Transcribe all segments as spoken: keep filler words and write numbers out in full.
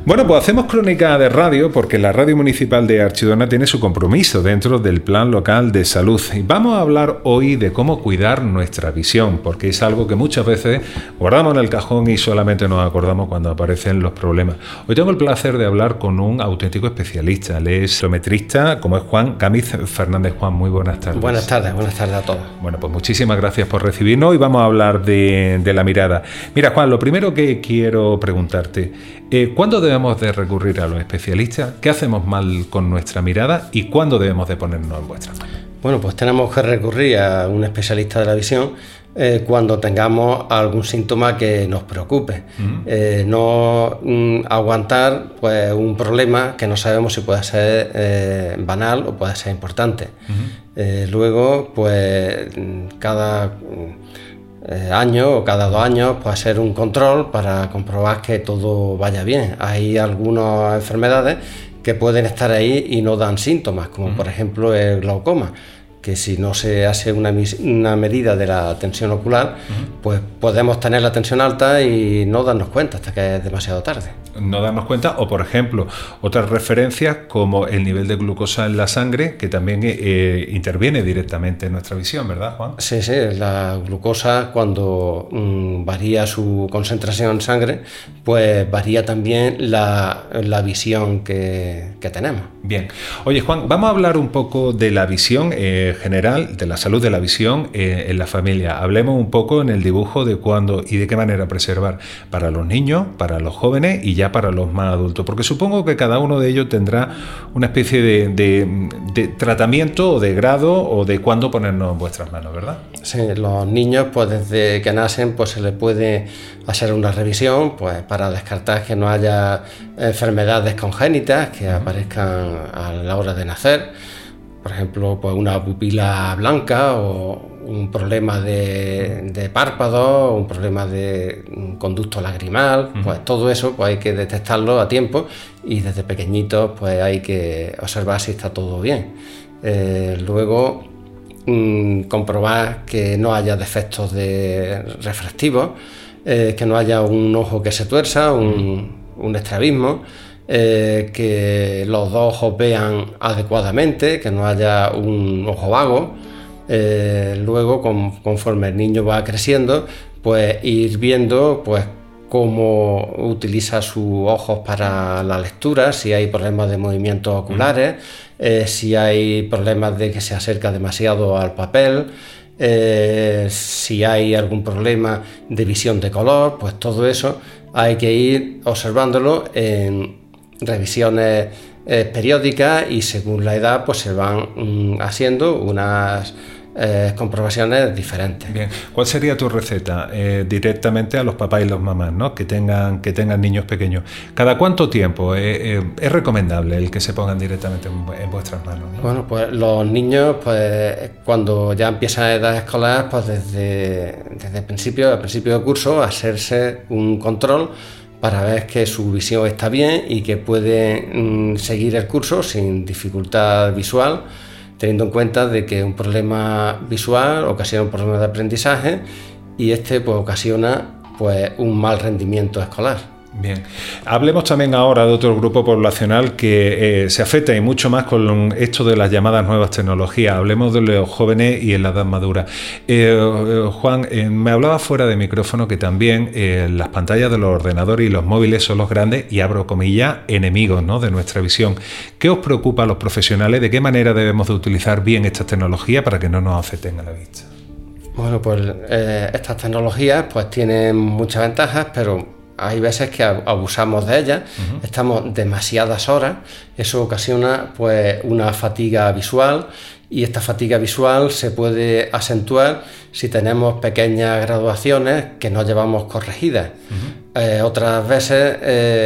Bueno, pues hacemos crónica de radio porque la Radio Municipal de Archidona tiene su compromiso dentro del Plan Local de Salud. Y vamos a hablar hoy de cómo cuidar nuestra visión, porque es algo que muchas veces guardamos en el cajón y solamente nos acordamos cuando aparecen los problemas. Hoy tengo el placer de hablar con un auténtico especialista. Él es optometrista, como es Juan Gámez Fernández. Juan, muy buenas tardes. Buenas tardes, buenas tardes a todos. Bueno, pues muchísimas gracias por recibirnos. Hoy vamos a hablar de, de la mirada. Mira, Juan, lo primero que quiero preguntarte, eh, ¿cuándo debemos de recurrir a los especialistas? ¿Qué hacemos mal con nuestra mirada? ¿Y cuándo debemos de ponernos en vuestras manos? Bueno, pues tenemos que recurrir a un especialista de la visión eh, cuando tengamos algún síntoma que nos preocupe. Uh-huh. Eh, no mm, aguantar pues, un problema que no sabemos si puede ser eh, banal o puede ser importante. Uh-huh. Eh, luego, pues cada eh, año o cada dos años puede ser un control para comprobar que todo vaya bien. Hay algunas enfermedades que pueden estar ahí y no dan síntomas, como uh-huh. por ejemplo el glaucoma, que si no se hace una, una medida de la tensión ocular, uh-huh. pues podemos tener la tensión alta y no darnos cuenta hasta que es demasiado tarde. No darnos cuenta, o por ejemplo, otras referencias como el nivel de glucosa en la sangre, que también eh, interviene directamente en nuestra visión, ¿verdad, Juan? Sí, sí, la glucosa cuando mmm, varía su concentración en sangre, pues varía también la, la visión que, que tenemos. Bien. Oye, Juan, vamos a hablar un poco de la visión eh, general, de la salud de la visión eh, en la familia. Hablemos un poco en el dibujo de cuándo y de qué manera preservar para los niños, para los jóvenes y ya para los más adultos, porque supongo que cada uno de ellos tendrá una especie de, de, de tratamiento o de grado o de cuándo ponernos en vuestras manos, ¿verdad? Sí, los niños pues desde que nacen pues se les puede hacer una revisión pues para descartar que no haya enfermedades congénitas que uh-huh. aparezcan a la hora de nacer, por ejemplo pues una pupila blanca o un problema de, de párpado, un problema de un conducto lagrimal, uh-huh. pues todo eso pues hay que detectarlo a tiempo y desde pequeñitos pues hay que observar si está todo bien. Eh, luego mmm, comprobar que no haya defectos de refractivos, eh, que no haya un ojo que se tuerza, un, uh-huh. un estrabismo, eh, que los dos ojos vean adecuadamente, que no haya un ojo vago. Eh, luego con, conforme el niño va creciendo pues ir viendo pues cómo utiliza sus ojos para la lectura, si hay problemas de movimientos oculares, eh, si hay problemas de que se acerca demasiado al papel, eh, si hay algún problema de visión de color, pues todo eso hay que ir observándolo en revisiones eh, periódicas y según la edad pues se van mm, haciendo unas Eh, comprobaciones diferentes. Bien, ¿cuál sería tu receta eh, directamente a los papás y las mamás, ¿no? que tengan que tengan niños pequeños? ¿Cada cuánto tiempo eh, eh, es recomendable el que se pongan directamente en, en vuestras manos, ¿no? Bueno, pues los niños, pues cuando ya empiezan a edad escolar, pues desde, desde el principio, al principio de curso, hacerse un control para ver que su visión está bien y que pueden mm, seguir el curso sin dificultad visual, teniendo en cuenta de que un problema visual ocasiona un problema de aprendizaje y este pues ocasiona pues un mal rendimiento escolar. Bien, hablemos también ahora de otro grupo poblacional que eh, se afecta y mucho más con esto de las llamadas nuevas tecnologías. Hablemos de los jóvenes y en la edad madura. Eh, Juan, eh, me hablaba fuera de micrófono que también eh, las pantallas de los ordenadores y los móviles son los grandes, y abro comillas, enemigos, ¿no?, de nuestra visión. ¿Qué os preocupa a los profesionales? ¿De qué manera debemos de utilizar bien estas tecnologías para que no nos afecten a la vista? Bueno, pues eh, estas tecnologías pues tienen muchas ventajas, pero hay veces que abusamos de ellas, uh-huh. estamos demasiadas horas, eso ocasiona pues una fatiga visual y esta fatiga visual se puede acentuar si tenemos pequeñas graduaciones que no llevamos corregidas. Uh-huh. Eh, otras veces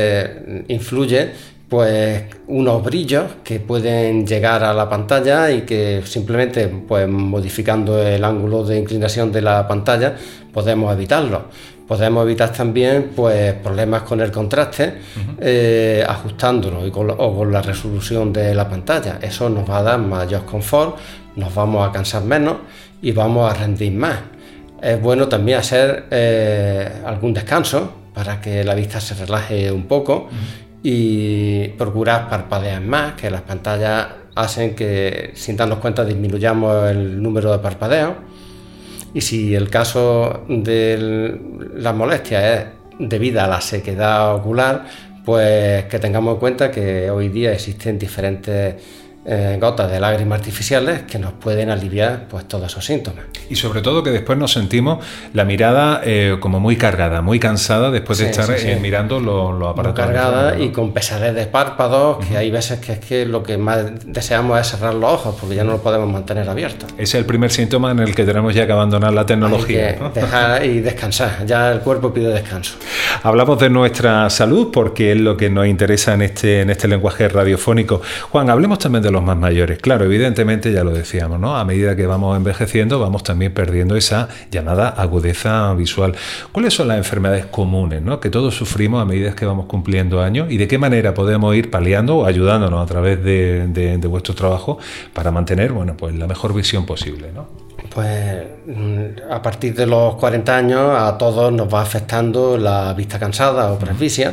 eh, influye pues unos brillos que pueden llegar a la pantalla y que simplemente pues modificando el ángulo de inclinación de la pantalla podemos evitarlo. Podemos evitar también pues problemas con el contraste, uh-huh. eh, ajustándolo y con, o con la resolución de la pantalla. Eso nos va a dar mayor confort, nos vamos a cansar menos y vamos a rendir más. Es bueno también hacer eh, algún descanso para que la vista se relaje un poco. Uh-huh. y procurar parpadear más, que las pantallas hacen que sin darnos cuenta disminuyamos el número de parpadeos. Y si el caso de las molestias es debida a la sequedad ocular, pues que tengamos en cuenta que hoy día existen diferentes eh, gotas de lágrimas artificiales que nos pueden aliviar pues todos esos síntomas. Y sobre todo que después nos sentimos la mirada eh, como muy cargada, muy cansada después de sí, estar sí, sí. Eh, mirando los, los aparatos. Muy cargada y con pesadez de párpados, que uh-huh. hay veces que es que lo que más deseamos es cerrar los ojos porque ya no los podemos mantener abiertos. Ese es el primer síntoma en el que tenemos ya que abandonar la tecnología. Hay que ¿no? dejar y descansar, ya el cuerpo pide descanso. Hablamos de nuestra salud porque es lo que nos interesa en este, en este lenguaje radiofónico. Juan, hablemos también de los más mayores. Claro, evidentemente ya lo decíamos, ¿no? A medida que vamos envejeciendo vamos también perdiendo esa llamada agudeza visual. ¿Cuáles son las enfermedades comunes, ¿no? que todos sufrimos a medida que vamos cumpliendo años y de qué manera podemos ir paliando o ayudándonos a través de, de, de vuestro trabajo para mantener, bueno, pues la mejor visión posible, ¿no? Pues a partir de los cuarenta años a todos nos va afectando la vista cansada o presbicia.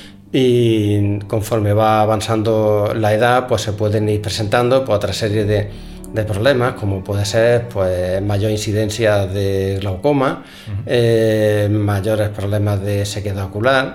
Y conforme va avanzando la edad, pues se pueden ir presentando pues, otra serie de, de problemas, como puede ser pues, mayor incidencia de glaucoma, uh-huh. eh, mayores problemas de sequedad ocular,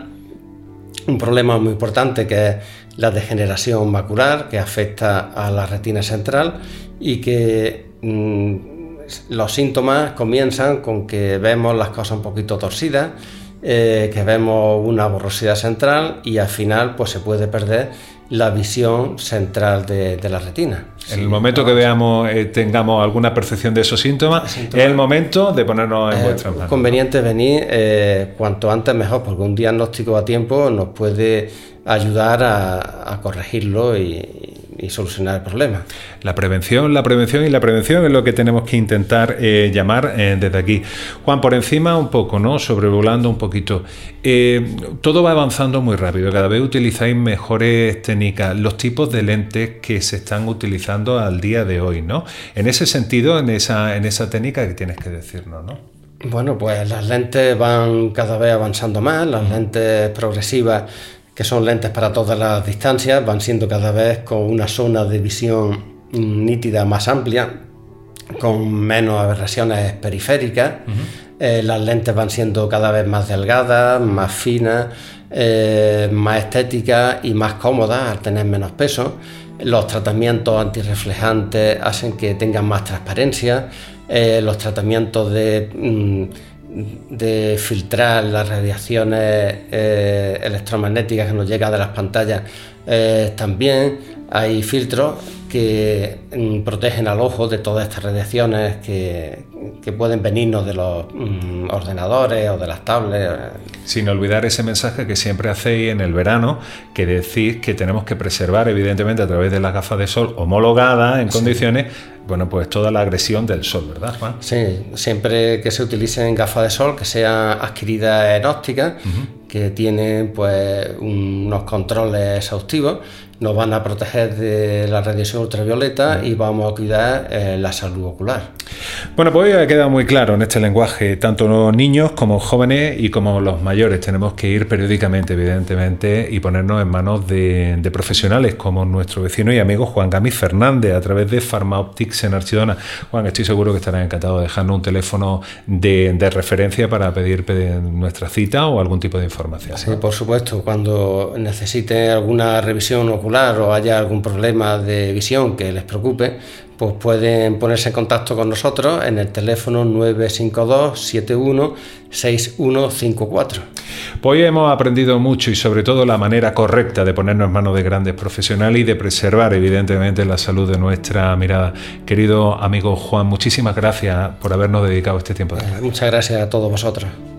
un problema muy importante que es la degeneración macular, que afecta a la retina central y que mmm, los síntomas comienzan con que vemos las cosas un poquito torcidas, Eh, que vemos una borrosidad central y al final pues se puede perder la visión central de, de la retina. En sí, el momento no, que veamos eh, tengamos alguna percepción de esos síntomas, síntomas es el momento de ponernos en eh, vuestras manos. Es conveniente venir eh, cuanto antes mejor, porque un diagnóstico a tiempo nos puede ayudar a, a corregirlo y, y solucionar el problema. La prevención, la prevención y la prevención es lo que tenemos que intentar eh, llamar eh, desde aquí. Juan, por encima un poco, ¿no? Sobrevolando un poquito. Eh, todo va avanzando muy rápido, cada vez utilizáis mejores técnicas, los tipos de lentes que se están utilizando al día de hoy, ¿no? En ese sentido, en esa, en esa técnica que tienes que decirnos, ¿no? Bueno, pues las lentes van cada vez avanzando más, las lentes progresivas, que son lentes para todas las distancias, van siendo cada vez con una zona de visión nítida más amplia, con menos aberraciones periféricas. Uh-huh. Eh, las lentes van siendo cada vez más delgadas, más finas, eh, más estéticas y más cómodas al tener menos peso. Los tratamientos antirreflejantes hacen que tengan más transparencia. Eh, los tratamientos de... Mm, de filtrar las radiaciones eh, electromagnéticas que nos llegan de las pantallas, eh, también hay filtros que mm, protegen al ojo de todas estas radiaciones que, que pueden venirnos de los mm, ordenadores o de las tablets. Sin olvidar ese mensaje que siempre hacéis en el verano, que decís que tenemos que preservar, evidentemente, a través de las gafas de sol homologadas en sí. condiciones, bueno, pues toda la agresión del sol, ¿verdad, Juan? Sí, siempre que se utilicen gafas de sol que sean adquiridas en óptica, uh-huh. que tienen pues unos controles exhaustivos, nos van a proteger de la radiación ultravioleta y vamos a cuidar eh, la salud ocular. Bueno, pues hoy ha quedado muy claro en este lenguaje, tanto los niños como jóvenes y como los mayores. Tenemos que ir periódicamente, evidentemente, y ponernos en manos de, de profesionales como nuestro vecino y amigo Juan Gamis Fernández, a través de Pharmaoptics en Archidona. Juan, estoy seguro que estarás encantado de dejarnos un teléfono de, de referencia para pedir, pedir nuestra cita o algún tipo de información. Sí, ¿no? Por supuesto, cuando necesiten alguna revisión ocular o haya algún problema de visión que les preocupe, pues pueden ponerse en contacto con nosotros en el teléfono nueve cinco dos, siete uno, seis uno cinco cuatro. Pues hoy hemos aprendido mucho y sobre todo la manera correcta de ponernos en manos de grandes profesionales y de preservar evidentemente la salud de nuestra mirada. Querido amigo Juan, muchísimas gracias por habernos dedicado este tiempo. Muchas gracias a todos vosotros.